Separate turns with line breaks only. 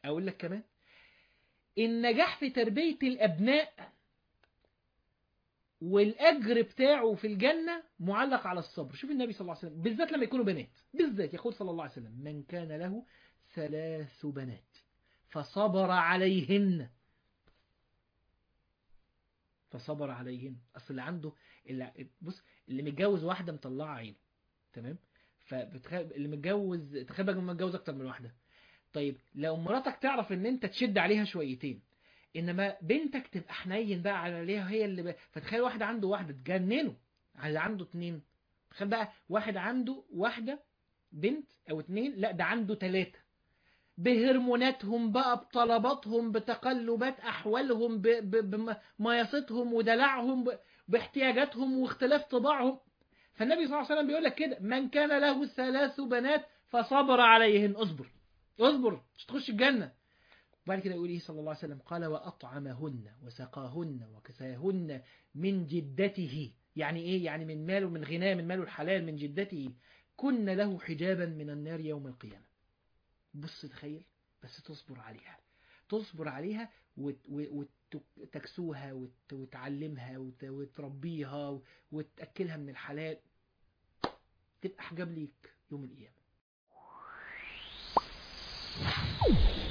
أقول لك كمان النجاح في تربية الأبناء والأجر بتاعه في الجنة معلق على الصبر. شوف النبي صلى الله عليه وسلم بالذات لما يكونوا بنات، بالذات يقول صلى الله عليه وسلم: من كان له 3 بنات فصبر عليهن، فصبر عليهن. أصل اللي عنده بص، اللي متجوز واحدة مطلعة عينه، تمام؟ اللي متجوز، تخيل بقى لما متجوز أكتر من واحدة. طيب لو مراتك تعرف ان انت تشد عليها شويتين، انما بنتك تبقى حنين بقى عليها هي اللي فتخيل واحد عنده واحدة تجننه على اللي عنده 2. تخيل بقى واحد عنده واحدة بنت او 2، لا ده عنده 3، بهرموناتهم بقى، بطلباتهم، بتقلبات احوالهم، بمياستهم ودلعهم، باحتياجاتهم واختلاف طباعهم. فالنبي صلى الله عليه وسلم بيقول لك كده: من كان له 3 بنات فصبر عليهن. اصبر، اصبر مش تخش الجنة. وبعد كده يقول ايه صلى الله عليه وسلم؟ قال: وأطعمهن وسقاهن وكساهن من جدته. يعني ايه؟ يعني من ماله، من غناه، من ماله الحلال، من جدته. كن له حجابا من النار يوم القيامة. بص تخيل، بس تصبر عليها، تصبر عليها وتكسوها وتعلمها وتربيها وتأكلها من الحلال، تبقى حجاب ليك يوم القيامة.